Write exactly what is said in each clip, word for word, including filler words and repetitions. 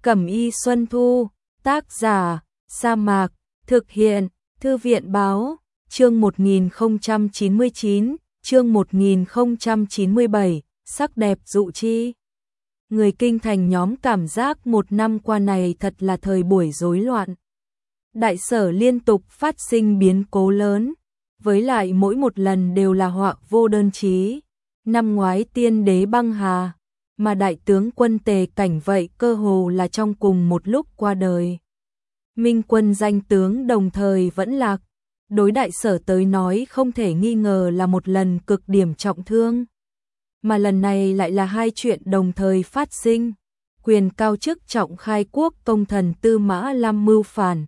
Cẩm y Xuân Thu, tác giả, Sa Mạc, thực hiện, Thư viện báo, chương một nghìn không trăm chín mươi chín, chương một nghìn không trăm chín mươi bảy, sắc đẹp dụ chi. Người kinh thành nhóm cảm giác một năm qua này thật là thời buổi rối loạn. Đại sở liên tục phát sinh biến cố lớn, với lại mỗi một lần đều là họa vô đơn chí. Năm ngoái tiên đế băng hà, mà đại tướng quân Tề Cảnh vậy cơ hồ là trong cùng một lúc qua đời. Minh quân danh tướng đồng thời vẫn lạc, đối đại sở tới nói không thể nghi ngờ là một lần cực điểm trọng thương. Mà lần này lại là hai chuyện đồng thời phát sinh, quyền cao chức trọng khai quốc công thần Tư Mã Lam mưu phản,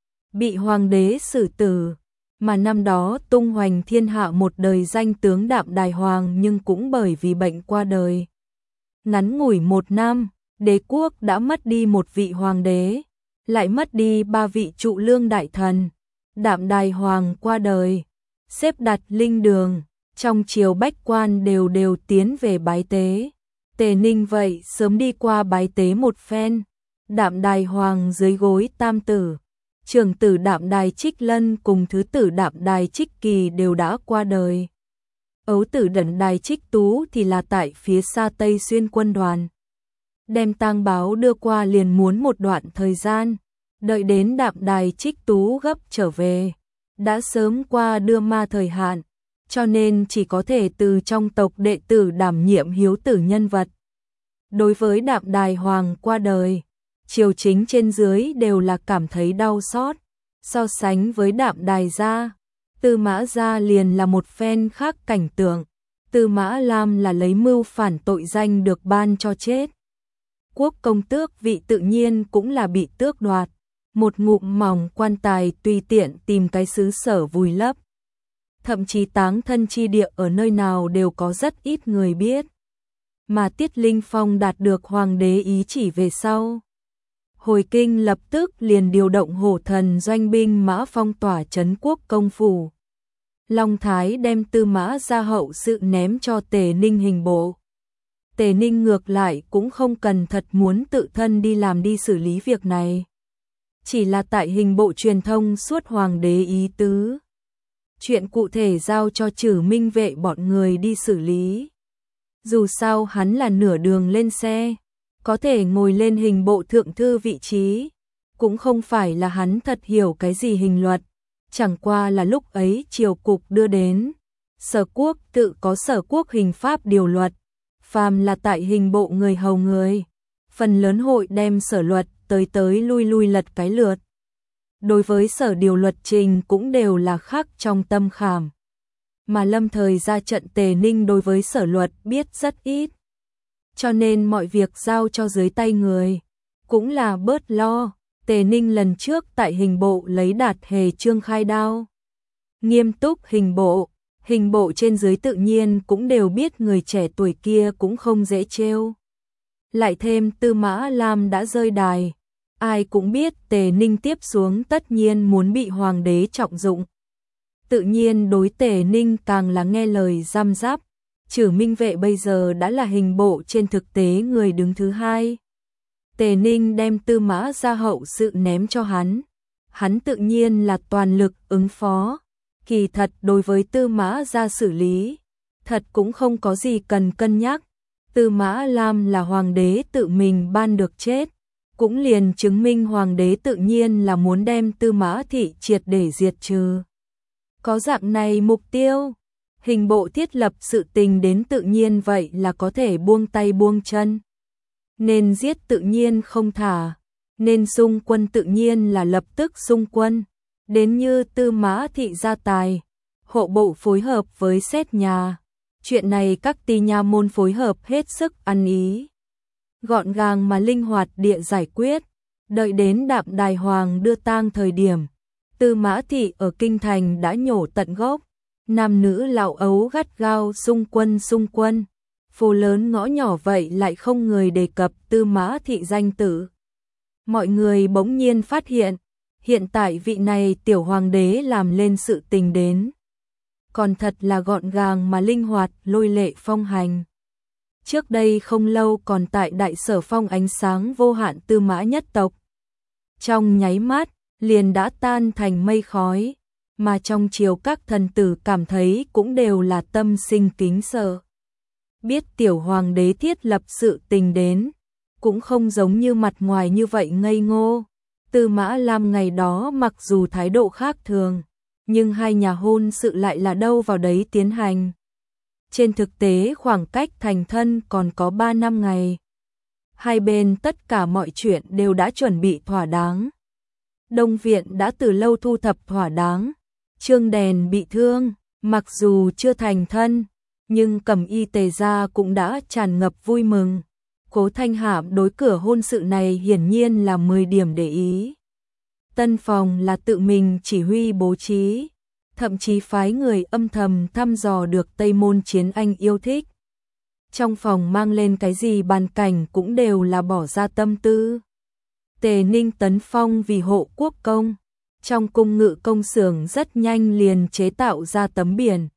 bị hoàng đế xử tử, mà năm đó tung hoành thiên hạ một đời danh tướng Đạm Đài Hoàng nhưng cũng bởi vì bệnh qua đời. Ngắn ngủi một năm, đế quốc đã mất đi một vị hoàng đế, lại mất đi ba vị trụ lương đại thần. Đạm Đài Hoàng qua đời, xếp đặt linh đường, trong triều bách quan đều đều tiến về bái tế. Tề Ninh vậy sớm đi qua bái tế một phen. Đạm Đài Hoàng dưới gối tam tử, trưởng tử Đạm Đài Trích Lân cùng thứ tử Đạm Đài Trích Kỳ đều đã qua đời. Ấu tử Đạm Đài Trích Tú thì là tại phía xa Tây Xuyên quân đoàn. Đem tang báo đưa qua liền muốn một đoạn thời gian, đợi đến Đạm Đài Trích Tú gấp trở về, đã sớm qua đưa ma thời hạn, cho nên chỉ có thể từ trong tộc đệ tử đảm nhiệm hiếu tử nhân vật. Đối với Đạm Đài Hoàng qua đời, triều chính trên dưới đều là cảm thấy đau xót. So sánh với Đạm Đài gia, Tư Mã gia liền là một phen khác cảnh tượng. Tư Mã Lam là lấy mưu phản tội danh được ban cho chết. Quốc công tước vị tự nhiên cũng là bị tước đoạt. Một ngụm mỏng quan tài tùy tiện tìm cái xứ sở vùi lấp. Thậm chí táng thân chi địa ở nơi nào đều có rất ít người biết. Mà Tiết Linh Phong đạt được hoàng đế ý chỉ về sau, hồi kinh lập tức liền điều động hổ thần doanh binh mã phong tỏa trấn quốc công phủ. Long Thái đem Tư Mã gia hậu sự ném cho Tề Ninh hình bộ. Tề Ninh ngược lại cũng không cần thật muốn tự thân đi làm đi xử lý việc này. Chỉ là tại hình bộ truyền thông suốt hoàng đế ý tứ. Chuyện cụ thể giao cho Trử Minh vệ bọn người đi xử lý. Dù sao hắn là nửa đường lên xe, có thể ngồi lên hình bộ thượng thư vị trí, cũng không phải là hắn thật hiểu cái gì hình luật, chẳng qua là lúc ấy triều cục đưa đến. Sở quốc tự có sở quốc hình pháp điều luật, phàm là tại hình bộ người hầu người, phần lớn hội đem sở luật tới tới lui lui lật cái lượt. Đối với sở điều luật trình cũng đều là khắc trong tâm khảm. Mà lâm thời ra trận Tề Ninh đối với sở luật biết rất ít. Cho nên mọi việc giao cho dưới tay người, cũng là bớt lo. Tề Ninh lần trước tại hình bộ lấy Đạt Hề Trương khai đao. Nghiêm túc hình bộ, hình bộ trên dưới tự nhiên cũng đều biết người trẻ tuổi kia cũng không dễ trêu. Lại thêm Tư Mã Lam đã rơi đài, ai cũng biết Tề Ninh tiếp xuống tất nhiên muốn bị hoàng đế trọng dụng. Tự nhiên đối Tề Ninh càng là nghe lời răm rắp. Trử Minh vệ bây giờ đã là hình bộ trên thực tế người đứng thứ hai. Tề Ninh đem Tư Mã gia hậu sự ném cho hắn. Hắn tự nhiên là toàn lực ứng phó. Kỳ thật đối với Tư Mã gia xử lý, thật cũng không có gì cần cân nhắc. Tư Mã Lam là hoàng đế tự mình ban được chết, cũng liền chứng minh hoàng đế tự nhiên là muốn đem Tư Mã thị triệt để diệt trừ. Có dạng này mục tiêu, hình bộ thiết lập sự tình đến tự nhiên vậy là có thể buông tay buông chân. Nên giết tự nhiên không thả, nên xung quân tự nhiên là lập tức xung quân. Đến như Tư Mã thị gia tài, hộ bộ phối hợp với xét nhà. Chuyện này các ty nha môn phối hợp hết sức ăn ý. Gọn gàng mà linh hoạt địa giải quyết. Đợi đến Đạm Đài Hoàng đưa tang thời điểm, Tư Mã thị ở kinh thành đã nhổ tận gốc. Nam nữ lão ấu gắt gao xung quân xung quân. Phố lớn ngõ nhỏ vậy lại không người đề cập Tư Mã thị danh tử. Mọi người bỗng nhiên phát hiện, hiện tại vị này tiểu hoàng đế làm lên sự tình đến. Còn thật là gọn gàng mà linh hoạt lôi lệ phong hành. trước đây không lâu còn tại Đại Sở Phong ánh sáng vô hạn Tư Mã nhất tộc. Trong nháy mắt, liền đã tan thành mây khói, mà trong triều các thần tử cảm thấy cũng đều là tâm sinh kính sợ. Biết tiểu hoàng đế thiết lập sự tình đến, cũng không giống như mặt ngoài như vậy ngây ngô. Tư Mã Lam ngày đó mặc dù thái độ khác thường, nhưng hai nhà hôn sự lại là đâu vào đấy tiến hành. Trên thực tế khoảng cách thành thân còn có ba năm ngày. Hai bên tất cả mọi chuyện đều đã chuẩn bị thỏa đáng. Đông viện đã từ lâu thu thập thỏa đáng. Trương Đèn bị thương, mặc dù chưa thành thân, nhưng Cẩm Y Tề gia cũng đã tràn ngập vui mừng. Cố Thanh Hạm đối cửa hôn sự này hiển nhiên là mười điểm để ý. Tân phòng là tự mình chỉ huy bố trí, thậm chí phái người âm thầm thăm dò được Tây Môn Chiến Anh yêu thích. Trong phòng mang lên cái gì bàn cảnh cũng đều là bỏ ra tâm tư. Tề Ninh tấn phong vì hộ quốc công, trong cung ngự công xưởng rất nhanh liền chế tạo ra tấm biển,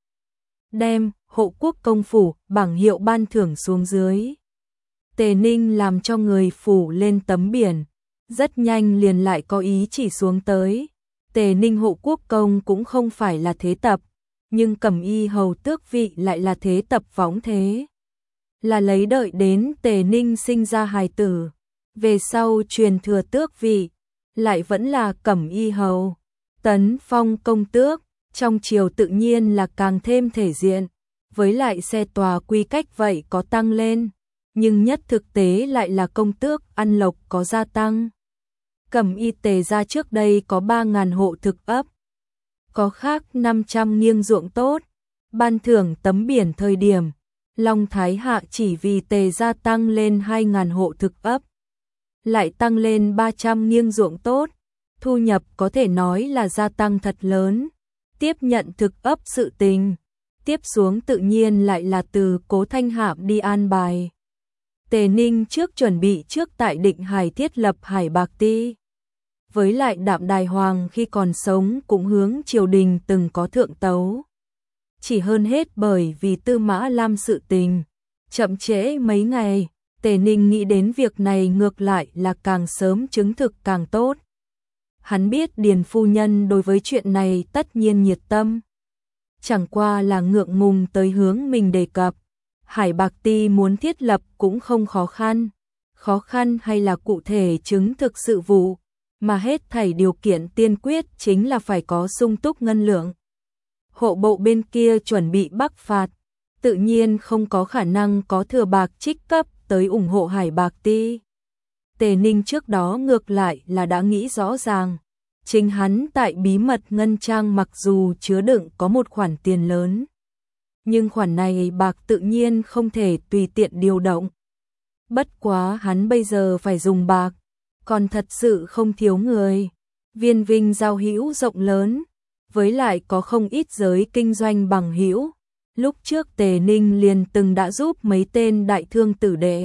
đem hộ quốc công phủ bảng hiệu ban thưởng xuống dưới. Tề Ninh làm cho người phủ lên tấm biển, rất nhanh liền lại có ý chỉ xuống tới. Tề Ninh hộ quốc công cũng không phải là thế tập, nhưng Cẩm Y hầu tước vị lại là thế tập võng thế. Là lấy đợi đến Tề Ninh sinh ra hài tử, về sau truyền thừa tước vị, lại vẫn là Cẩm Y hầu. Tấn phong công tước, trong triều tự nhiên là càng thêm thể diện, với lại xe tòa quy cách vậy có tăng lên, nhưng nhất thực tế lại là công tước ăn lộc có gia tăng. Cẩm Y Tề gia trước đây có ba nghìn hộ thực ấp, có khác năm trăm nghiêng ruộng tốt, ban thưởng tấm biển thời điểm, Long Thái Hạ chỉ vì Tề gia tăng lên hai nghìn hộ thực ấp, lại tăng lên ba trăm nghiêng ruộng tốt, thu nhập có thể nói là gia tăng thật lớn. Tiếp nhận thực ấp sự tình, tiếp xuống tự nhiên lại là từ Cố Thanh Hạm đi an bài. Tề Ninh trước chuẩn bị trước tại Định Hải thiết lập Hải Bạc Ti. Với lại Đạm Đài Hoàng khi còn sống cũng hướng triều đình từng có thượng tấu. Chỉ hơn hết bởi vì Tư Mã Lam sự tình, chậm trễ mấy ngày, Tề Ninh nghĩ đến việc này ngược lại là càng sớm chứng thực càng tốt. Hắn biết Điền phu nhân đối với chuyện này tất nhiên nhiệt tâm. Chẳng qua là ngượng ngùng tới hướng mình đề cập. Hải Bạc Ti muốn thiết lập cũng không khó khăn. Khó khăn hay là cụ thể chứng thực sự vụ, mà hết thảy điều kiện tiên quyết chính là phải có sung túc ngân lượng. Hộ bộ bên kia chuẩn bị bắc phạt, tự nhiên không có khả năng có thừa bạc trích cấp tới ủng hộ Hải Bạc Ti. Tề Ninh trước đó ngược lại là đã nghĩ rõ ràng, chính hắn tại bí mật ngân trang mặc dù chứa đựng có một khoản tiền lớn, nhưng khoản này bạc tự nhiên không thể tùy tiện điều động. Bất quá hắn bây giờ phải dùng bạc, còn thật sự không thiếu người. Viên Vinh giao hữu rộng lớn, với lại có không ít giới kinh doanh bằng hữu. Lúc trước Tề Ninh liền từng đã giúp mấy tên đại thương tử đệ,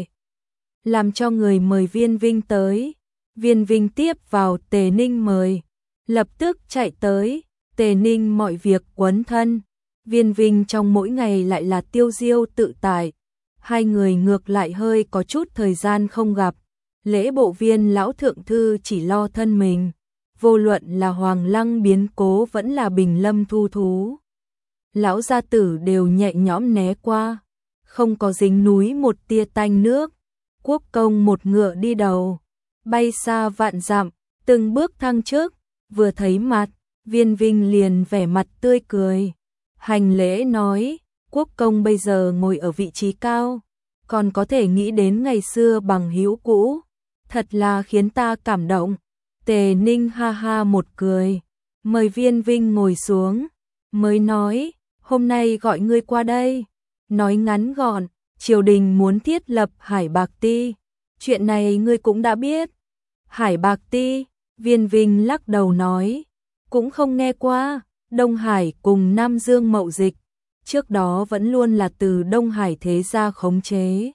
làm cho người mời Viên Vinh tới. Viên Vinh tiếp vào Tề Ninh mời, lập tức chạy tới. Tề Ninh mọi việc quấn thân, Viên Vinh trong mỗi ngày lại là tiêu diêu tự tại. Hai người ngược lại hơi có chút thời gian không gặp. Lễ bộ Viên lão thượng thư chỉ lo thân mình, vô luận là Hoàng Lăng biến cố vẫn là Bình Lâm thu thú, lão gia tử đều nhẹ nhõm né qua, không có dính núi một tia tanh nước. Quốc công một ngựa đi đầu, bay xa vạn dặm, từng bước thăng chức. Vừa thấy mặt, Viên Vinh liền vẻ mặt tươi cười, hành lễ nói: quốc công bây giờ ngồi ở vị trí cao, còn có thể nghĩ đến ngày xưa bằng hữu cũ, thật là khiến ta cảm động. Tề Ninh ha ha một cười, mời Viên Vinh ngồi xuống, mới nói: hôm nay gọi ngươi qua đây, nói ngắn gọn, triều đình muốn thiết lập Hải Bạc Ti, chuyện này ngươi cũng đã biết. Hải Bạc Ti, Viên Vinh lắc đầu nói, cũng không nghe qua. Đông Hải cùng Nam Dương mậu dịch, trước đó vẫn luôn là từ Đông Hải thế gia khống chế.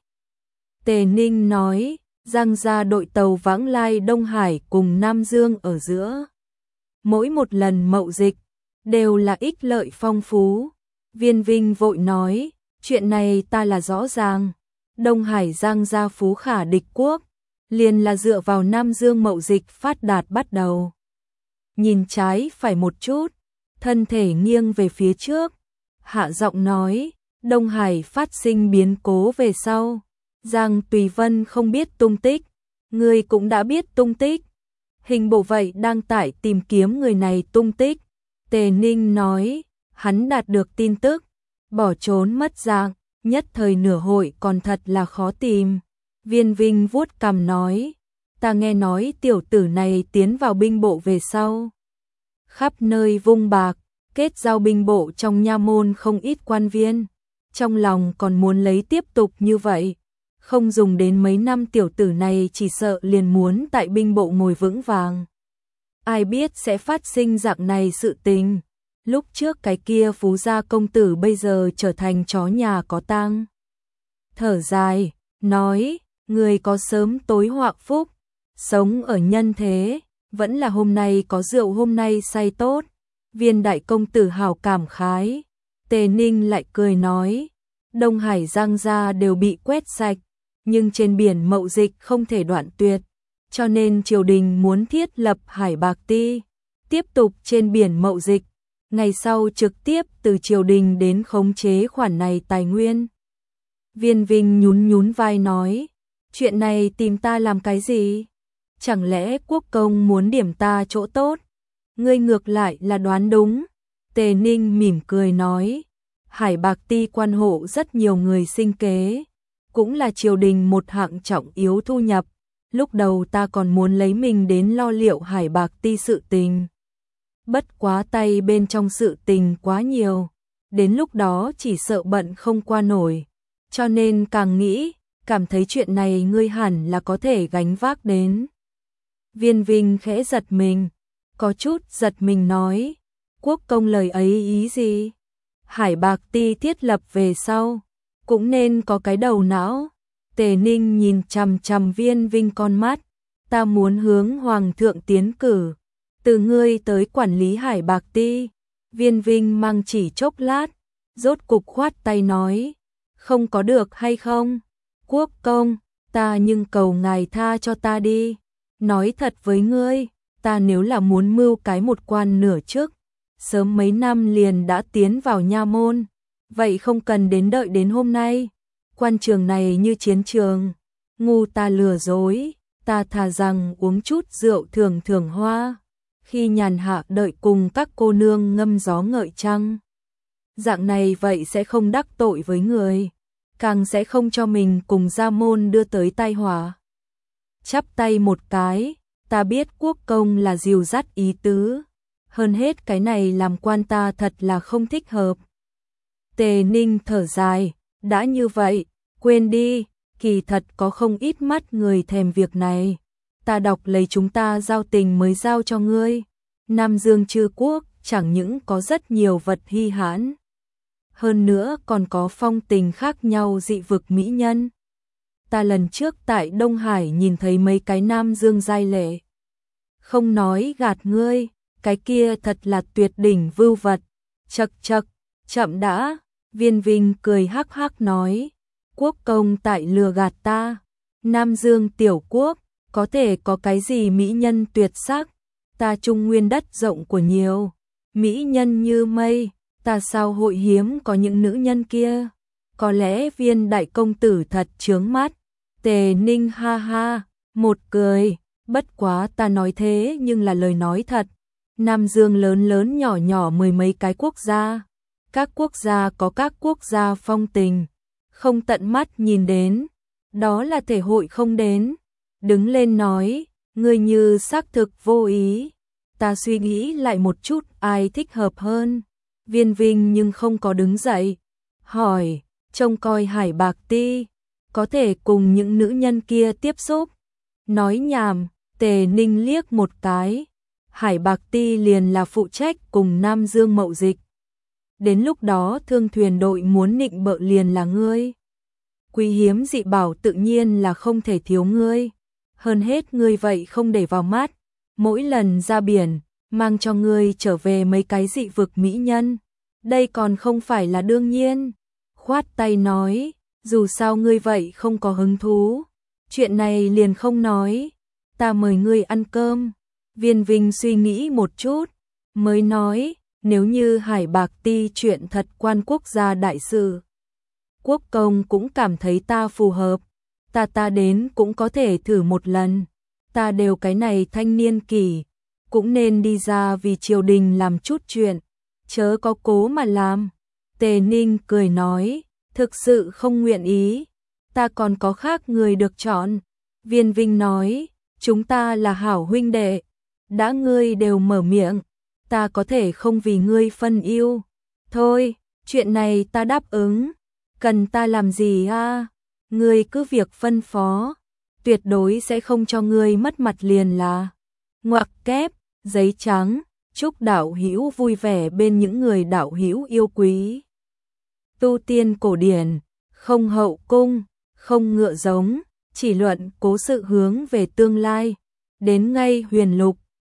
Tề Ninh nói, Giang gia đội tàu vãng lai Đông Hải cùng Nam Dương ở giữa, mỗi một lần mậu dịch đều là ích lợi phong phú. Viên Vinh vội nói, chuyện này ta là rõ ràng, Đông Hải Giang gia phú khả địch quốc, liền là dựa vào Nam Dương mậu dịch phát đạt bắt đầu. Nhìn trái phải một chút, thân thể nghiêng về phía trước, hạ giọng nói, Đông Hải phát sinh biến cố về sau, Giang Tùy Vân không biết tung tích, người cũng đã biết tung tích. Hình bộ vậy đang tại tìm kiếm người này tung tích. Tề Ninh nói, hắn đạt được tin tức, bỏ trốn mất dạng, nhất thời nửa hội còn thật là khó tìm. Viên Vinh vuốt cằm nói, ta nghe nói tiểu tử này tiến vào binh bộ về sau, khắp nơi vung bạc, kết giao binh bộ trong nha môn không ít quan viên, trong lòng còn muốn lấy tiếp tục như vậy. Không dùng đến mấy năm tiểu tử này chỉ sợ liền muốn tại binh bộ ngồi vững vàng. Ai biết sẽ phát sinh dạng này sự tình. Lúc trước cái kia phú gia công tử bây giờ trở thành chó nhà có tang. Thở dài, nói, người có sớm tối họa phúc, sống ở nhân thế, vẫn là hôm nay có rượu hôm nay say tốt. Viên đại công tử hào cảm khái. Tề Ninh lại cười nói, Đông Hải Giang gia đều bị quét sạch, nhưng trên biển mậu dịch không thể đoạn tuyệt, cho nên triều đình muốn thiết lập Hải Bạc Ti, tiếp tục trên biển mậu dịch, ngày sau trực tiếp từ triều đình đến khống chế khoản này tài nguyên. Viên Vinh nhún nhún vai nói, chuyện này tìm ta làm cái gì? Chẳng lẽ quốc công muốn điểm ta chỗ tốt? Ngươi ngược lại là đoán đúng. Tề Ninh mỉm cười nói, Hải Bạc Ti quan hộ rất nhiều người sinh kế, cũng là triều đình một hạng trọng yếu thu nhập. Lúc đầu ta còn muốn lấy mình đến lo liệu Hải Bạc Ti sự tình. Bất quá tay bên trong sự tình quá nhiều, đến lúc đó chỉ sợ bận không qua nổi. Cho nên càng nghĩ, cảm thấy chuyện này ngươi hẳn là có thể gánh vác đến. Viên Vinh khẽ giật mình, có chút giật mình nói, quốc công lời ấy ý gì? Hải Bạc Ti thiết lập về sau, cũng nên có cái đầu não. Tề Ninh nhìn chằm chằm Viên Vinh con mắt, ta muốn hướng hoàng thượng tiến cử, từ ngươi tới quản lý Hải Bạc Ti. Viên Vinh mang chỉ chốc lát, rốt cục khoát tay nói, không có được hay không? Quốc công, ta nhưng cầu ngài tha cho ta đi. Nói thật với ngươi, ta nếu là muốn mưu cái một quan nửa chức, sớm mấy năm liền đã tiến vào nha môn, vậy không cần đến đợi đến hôm nay. Quan trường này như chiến trường, ngu ta lừa dối, ta thà rằng uống chút rượu thường thường hoa, khi nhàn hạ đợi cùng các cô nương ngâm gió ngợi trăng. Dạng này vậy sẽ không đắc tội với người, càng sẽ không cho mình cùng gia môn đưa tới tai họa. Chắp tay một cái, ta biết quốc công là dìu dắt ý tứ, hơn hết cái này làm quan ta thật là không thích hợp. Tề Ninh thở dài, đã như vậy, quên đi, kỳ thật có không ít mắt người thèm việc này. Ta đọc lấy chúng ta giao tình mới giao cho ngươi. Nam Dương Trư Quốc chẳng những có rất nhiều vật hy hãn, hơn nữa còn có phong tình khác nhau dị vực mỹ nhân. Ta lần trước tại Đông Hải nhìn thấy mấy cái Nam Dương giai lệ. Không nói gạt ngươi, cái kia thật là tuyệt đỉnh vưu vật. Chậc chậc, chậm đã. Viên Vinh cười hắc hắc nói, quốc công tại lừa gạt ta. Nam Dương tiểu quốc, có thể có cái gì mỹ nhân tuyệt sắc? Ta Trung Nguyên đất rộng của nhiều, mỹ nhân như mây, ta sao hội hiếm có những nữ nhân kia? Có lẽ Viên đại công tử thật chướng mắt. Tề Ninh ha ha, một cười, bất quá ta nói thế nhưng là lời nói thật. Nam Dương lớn lớn nhỏ nhỏ mười mấy cái quốc gia, các quốc gia có các quốc gia phong tình, không tận mắt nhìn đến, đó là thể hội không đến. Đứng lên nói, ngươi như xác thực vô ý, ta suy nghĩ lại một chút ai thích hợp hơn. Viên Vinh nhưng không có đứng dậy, hỏi, trông coi Hải Bạc Ti, có thể cùng những nữ nhân kia tiếp xúc? Nói nhảm. Tề Ninh liếc một cái, Hải Bạc Ti liền là phụ trách cùng Nam Dương mậu dịch. Đến lúc đó thương thuyền đội muốn nịnh bợ liền là ngươi. Quý hiếm dị bảo tự nhiên là không thể thiếu ngươi. Hơn hết ngươi vậy không để vào mắt, mỗi lần ra biển, mang cho ngươi trở về mấy cái dị vực mỹ nhân. Đây còn không phải là đương nhiên. Khoát tay nói, dù sao ngươi vậy không có hứng thú, chuyện này liền không nói, ta mời ngươi ăn cơm. Viên Vinh suy nghĩ một chút, mới nói, nếu như Hải Bạc Ti chuyện thật quan quốc gia đại sự, quốc công cũng cảm thấy ta phù hợp, ta ta đến cũng có thể thử một lần, ta đều cái này thanh niên kỷ, cũng nên đi ra vì triều đình làm chút chuyện, chớ có cố mà làm. Tề Ninh cười nói, thực sự không nguyện ý, ta còn có khác người được chọn. Viên Vinh nói, chúng ta là hảo huynh đệ, đã ngươi đều mở miệng, ta có thể không vì ngươi phân ưu. Thôi, chuyện này ta đáp ứng, cần ta làm gì a? Ngươi cứ việc phân phó, tuyệt đối sẽ không cho ngươi mất mặt liền là. Ngoặc kép, giấy trắng, chúc đạo hữu vui vẻ bên những người đạo hữu yêu quý. Tu tiên cổ điển, không hậu cung, không ngựa giống, chỉ luận cố sự hướng về tương lai. Đến ngay huyền lục,